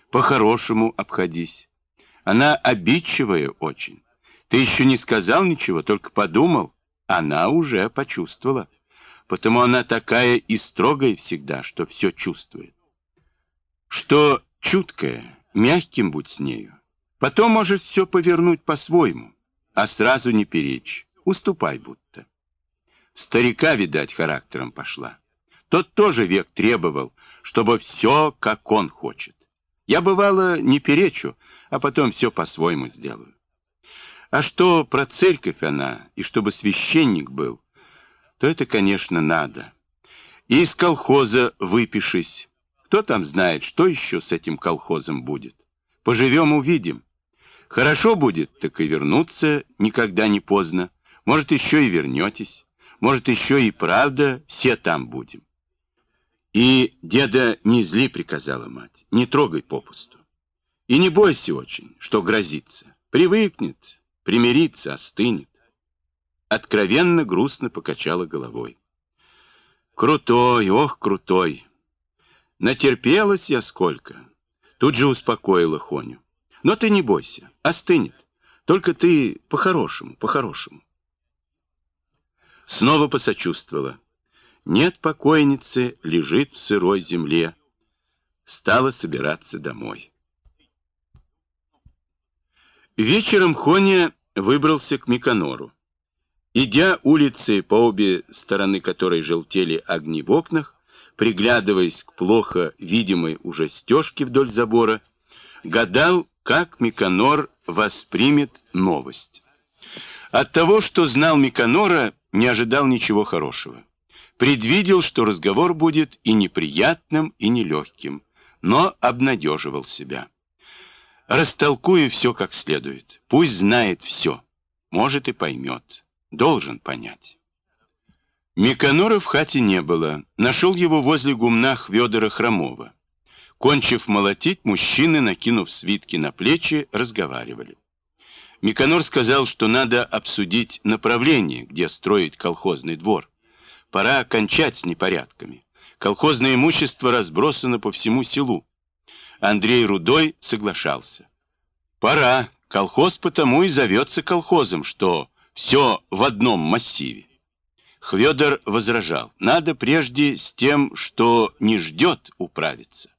по-хорошему обходись. Она обидчивая очень. Ты еще не сказал ничего, только подумал. Она уже почувствовала. Потому она такая и строгая всегда, что все чувствует. Что чуткая, мягким будь с нею. Потом может все повернуть по-своему, а сразу не перечь. Уступай будто. Старика, видать, характером пошла. Тот тоже век требовал, чтобы все, как он хочет. Я, бывало, не перечу, а потом все по-своему сделаю. А что про церковь она, и чтобы священник был, то это, конечно, надо. И из колхоза выпишись. Кто там знает, что еще с этим колхозом будет. Поживем, увидим. Хорошо будет, так и вернуться никогда не поздно. Может, еще и вернетесь. Может, еще и правда все там будем. И деда не зли, приказала мать, не трогай попусту. И не бойся очень, что грозится. Привыкнет, примирится, остынет. Откровенно грустно покачала головой. Крутой, ох, крутой. Натерпелась я сколько. Тут же успокоила Хоню. Но ты не бойся, остынет. Только ты по-хорошему, по-хорошему. Снова посочувствовала. Нет покойницы, лежит в сырой земле. Стала собираться домой. Вечером Хоня выбрался к Миконору. Идя улицей, по обе стороны которой желтели огни в окнах, приглядываясь к плохо видимой уже стежке вдоль забора, гадал, как Миконор воспримет новость. От того, что знал Миконора, не ожидал ничего хорошего. Предвидел, что разговор будет и неприятным, и нелегким, но обнадеживал себя. Растолкую все как следует. Пусть знает все. Может и поймет. Должен понять. Миконора в хате не было. Нашел его возле гумна Хвёдора Хромова. Кончив молотить, мужчины, накинув свитки на плечи, разговаривали. Миконор сказал, что надо обсудить направление, где строить колхозный двор. Пора кончать с непорядками. Колхозное имущество разбросано по всему селу. Андрей Рудой соглашался. Пора. Колхоз потому и зовется колхозом, что все в одном массиве. Хвёдор возражал. Надо прежде с тем, что не ждет, управиться.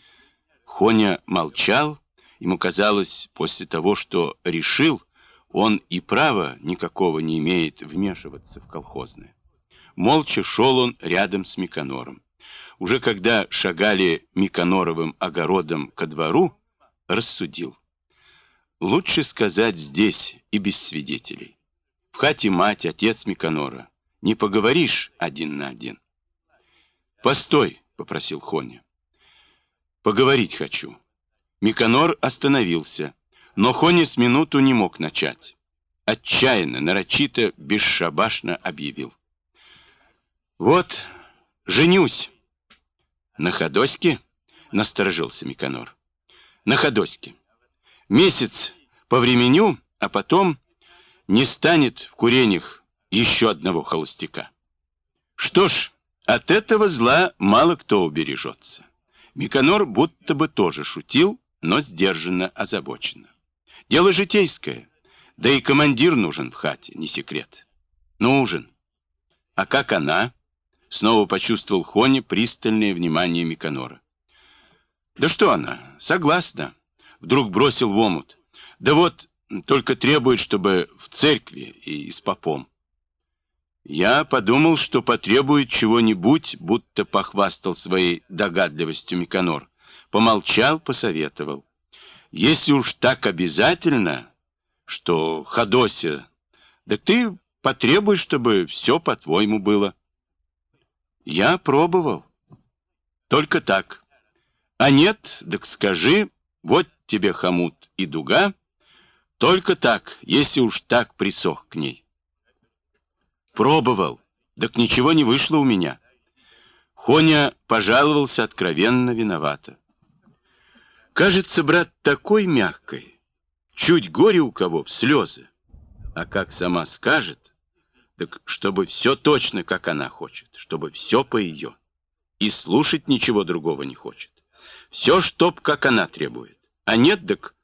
Хоня молчал. Ему казалось, после того, что решил, он и права никакого не имеет вмешиваться в колхозное. Молча шел он рядом с Миконором. Уже когда шагали Миконоровым огородом ко двору, рассудил. Лучше сказать здесь и без свидетелей. В хате мать, отец Миконора. Не поговоришь один на один. «Постой», — попросил Хоня. «Поговорить хочу». Миконор остановился, но Хоня с минуту не мог начать. Отчаянно, нарочито, бесшабашно объявил. «Вот, женюсь». «На Ходоське?» — насторожился Миконор. «На Ходоське. Месяц повременю, а потом не станет в куренях еще одного холостяка. Что ж, от этого зла мало кто убережется». Миконор будто бы тоже шутил, но сдержанно, озабоченно. Дело житейское, да и командир нужен в хате, не секрет. Нужен. А как она? Снова почувствовал Хоня пристальное внимание Миконора. Да что она? Согласна. Вдруг бросил в омут. Да вот, только требует, чтобы в церкви и с попом. Я подумал, что потребует чего-нибудь, будто похвастал своей догадливостью Миконор. Помолчал, посоветовал. Если уж так обязательно, что Ходося, да ты потребуй, чтобы все по-твоему было. Я пробовал. Только так. А нет, так скажи, вот тебе хомут и дуга. Только так, если уж так присох к ней. Пробовал, так ничего не вышло у меня. Хоня пожаловался откровенно виновато. Кажется, брат, такой мягкой. Чуть горе у кого в слезы. А как сама скажет, так чтобы все точно, как она хочет, чтобы все по ее. И слушать ничего другого не хочет. Все, чтоб как она требует. А нет, так